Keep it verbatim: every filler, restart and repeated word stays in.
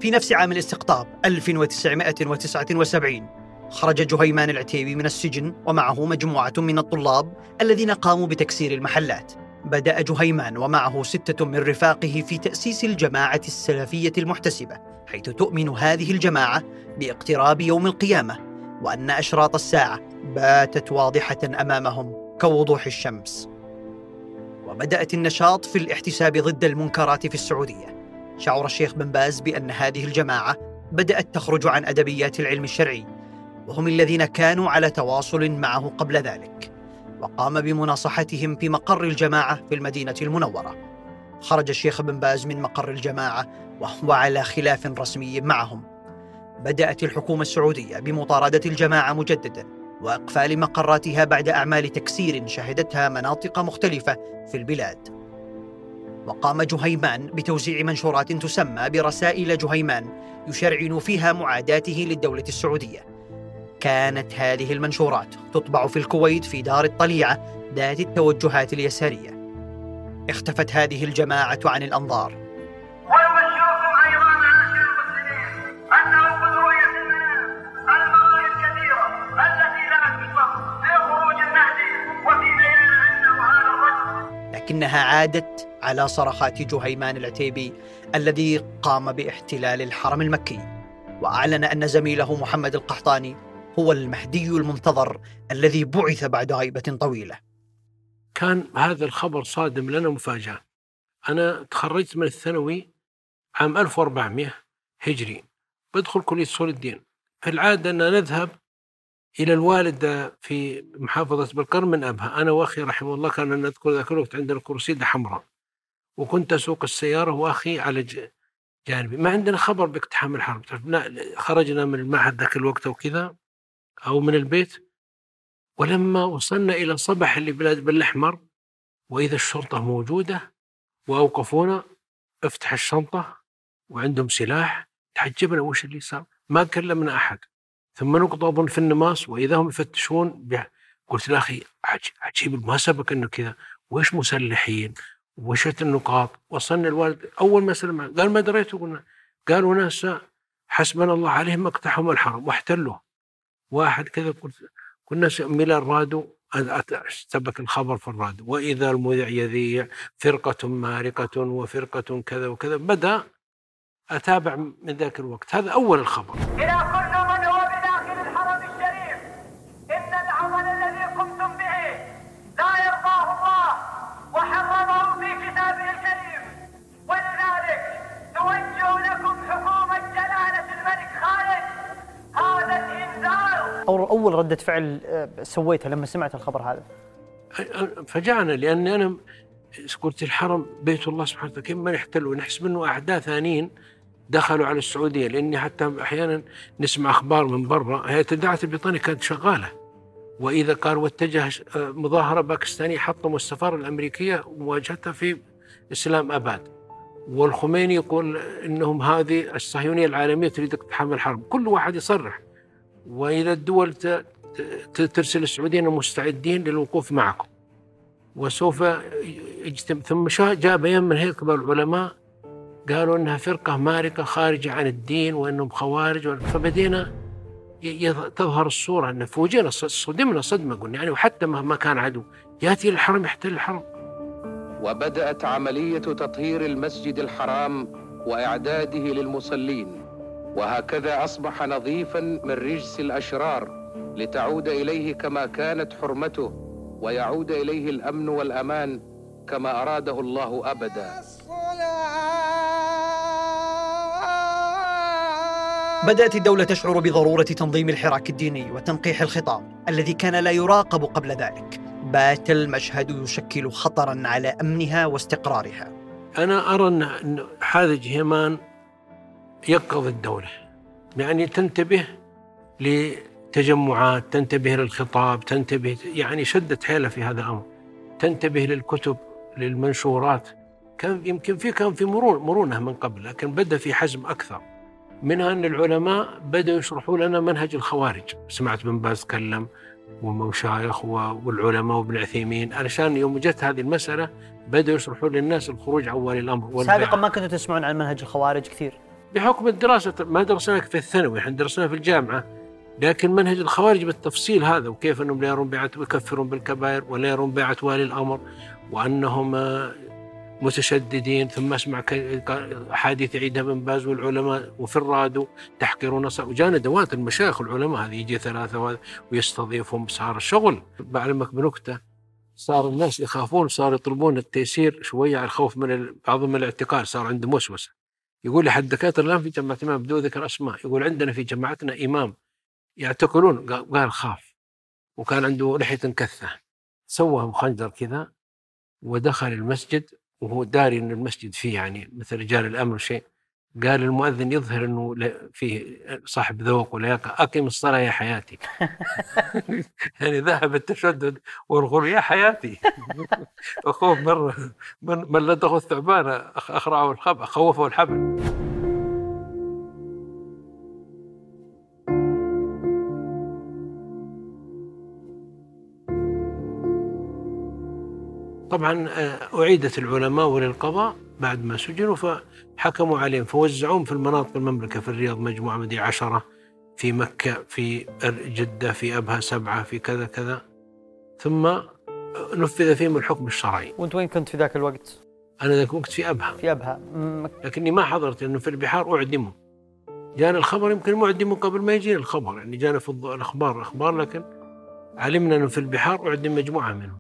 في نفس عام الاستقطاب ألف وتسعمائة وتسعة وسبعين خرج جهيمان العتيبي من السجن ومعه مجموعة من الطلاب الذين قاموا بتكسير المحلات. بدأ جهيمان ومعه ستة من رفاقه في تأسيس الجماعة السلفية المحتسبة، حيث تؤمن هذه الجماعة باقتراب يوم القيامة وأن أشراط الساعة باتت واضحة أمامهم كوضوح الشمس. وبدأت النشاط في الاحتساب ضد المنكرات في السعودية. شعر الشيخ بن باز بأن هذه الجماعة بدأت تخرج عن أدبيات العلم الشرعي، وهم الذين كانوا على تواصل معه قبل ذلك، وقام بمناصحتهم في مقر الجماعة في المدينة المنورة. خرج الشيخ بن باز من مقر الجماعة وهو على خلاف رسمي معهم. بدأت الحكومة السعودية بمطاردة الجماعة مجددا وإقفال مقراتها بعد أعمال تكسير شهدتها مناطق مختلفة في البلاد. وقام جهيمان بتوزيع منشورات تسمى برسائل جهيمان يشرعن فيها معاداته للدولة السعودية. كانت هذه المنشورات تطبع في الكويت في دار الطليعة ذات التوجهات اليسارية. اختفت هذه الجماعة عن الأنظار. ويبشركم أيضا معاشر المسلمين أنه قد رؤيت المراحل الكثيرة التي لا تسبق في خروج المهدي وفي بيان أنه هذا الرجل. لكنها عادت على صرخات جهيمان العتيبي الذي قام باحتلال الحرم المكي، وأعلن أن زميله محمد القحطاني هو المهدي المنتظر الذي بعث بعد غيبة طويلة. كان هذا الخبر صادم لنا مفاجأة. أنا تخرجت من الثانوي عام ألف وأربعمائة هجري، بدخل كلية أصول الدين. في العادة أن نذهب إلى الوالدة في محافظة بالقرن من أبها، أنا وأخي رحمه الله. كان نذكر ذاك الوقت عندنا كرسيدة حمراء، وكنت أسوق السيارة وأخي على جانبي. ما عندنا خبر باقتحام الحرم. خرجنا من المعهد ذاك الوقت وكذا أو من البيت، ولما وصلنا إلى صبح اللي بلاد بالأحمر وإذا الشرطة موجودة وأوقفونا. افتح الشنطة وعندهم سلاح. تحجبنا وش اللي صار، ما كلمنا أحد. ثم نقضى في النماص وإذا هم يفتشون به. قلت لأخي عجيب ما سبق إنه كذا، وإيش مسلحين وشت النقاط. وصلنا الوالد أول ما سلم قال ما دريت. قلنا قالوا ناس حسبنا الله عليهم اقتحموا الحرم واحتلوه. واحد كذا قلت كنا من الراديو اشتبك الخبر في الراديو، وإذا المذيع يذيع فرقة مارقة وفرقة كذا وكذا. بدأ أتابع من ذاك الوقت. هذا أول الخبر. إلى كل من هو بداخل الحرم الشريف، إن العمل الذي قمتم به لا يرضاه الله وحرمه في كتابه الكريم، ولذلك توجه لكم حكومة جلالة الملك خالد هذا الإنذار. أول ردة فعل سويتها لما سمعت الخبر هذا؟ فجعنا، لأني أنا قلت الحرم بيت الله سبحانه وتعالى كيف ما يحتلوا. نحس منه أعداء ثانيين دخلوا على السعودية، لأني حتى أحيانا نسمع أخبار من برا. هيئة الدعوة البريطانية كانت شغالة، وإذا قال واتجه مظاهرة باكستانية حطموا السفارة الأمريكية ومواجهتها في إسلام أباد. والخميني يقول إنهم هذه الصهيونية العالمية تريد اقتحام الحرم. كل واحد يصرح، وإذا الدول ترسل السعودية مستعدين للوقوف معكم وسوف يجتمع. ثم جاء بيان من هيئة كبار العلماء قالوا إنها فرقة مارقة خارجة عن الدين وإنهم خوارج. فبدينا تظهر الصورة أن فوجئنا صدمنا صدمة. قلنا يعني وحتى مهما كان عدو يأتي للحرم يحتل الحرم. وبدأت عملية تطهير المسجد الحرام وإعداده للمصلين، وهكذا أصبح نظيفا من رجس الأشرار لتعود إليه كما كانت حرمته، ويعود إليه الأمن والأمان كما أراده الله أبدا. بدأت الدولة تشعر بضرورة تنظيم الحراك الديني وتنقيح الخطاب الذي كان لا يراقب قبل ذلك. بات المشهد يشكل خطراً على أمنها واستقرارها. أنا أرى أن هذا جهيمان يقظ الدولة، يعني تنتبه لتجمعات، تنتبه للخطاب، تنتبه يعني شدت حيلها في هذا الأمر، تنتبه للكتب للمنشورات. كان يمكن في كان في مرونة من قبل، لكن بدأ في حزم أكثر. منها أن العلماء بدأوا يشرحوا لنا منهج الخوارج. سمعت بن باز تكلم ومشايخ والعلماء وابن عثيمين، علشان يوم جت هذه المسألة بدأوا يشرحوا للناس الخروج عن ولي الأمر. سابقا ما كنتوا تسمعون عن منهج الخوارج كثير؟ بحكم الدراسة ما درسناه في الثانوي، احنا درسناه في الجامعة، لكن منهج الخوارج بالتفصيل هذا، وكيف أنهم لا يرون بيعة ويكفرون بالكبائر ولا يرون بيعة والي الأمر، وأنهم متشددين. ثم أسمع أحاديث يعيدها بن باز والعلماء وفي الرادو تحقرون، وجاء ندوات المشايخ العلماء هذه يجي ثلاثة ويستضيفهم. صار الشغل. بعلمك بنكتة، صار الناس يخافون، صار يطلبون التيسير شوية على الخوف من بعضهم من الاعتقال، صار عنده وسوسة. يقول لي حد دكاترة الآن في جماعة إمام بدون ذكر أسماء، يقول عندنا في جماعتنا إمام يعتقلون، قال خاف، وكان عنده لحية كثة، سوى مخنجر كذا ودخل المسجد وهو داري إن المسجد فيه يعني مثل رجال الأمر شيء. قال المؤذن يظهر إنه فيه صاحب ذوق ولياقة، أقم الصلاة يا حياتي. يعني ذهب التشدد والغر يا حياتي. أخوف مرة من, من لا تأخذ ثعبان أخرعه الخبأ، خوفه الحبل. طبعا أعيدت العلماء وللقضاء بعد ما سجنوا، فحكموا عليهم فوزعوهم في المناطق المملكة، في الرياض مجموعة مدري عشرة، في مكة، في جدة، في أبها سبعة، في كذا كذا، ثم نفذ فيهم الحكم الشرعي. وأنت وين كنت في ذاك الوقت؟ أنا ذاك الوقت في أبها. في أبها. م... لكني ما حضرت، لأنه في البحار أعدموا. جانا الخبر يمكن معدموا قبل ما يجي الخبر، يعني جانا في الأخبار أخبار، لكن علمنا أنه في البحار أعدم مجموعة منهم.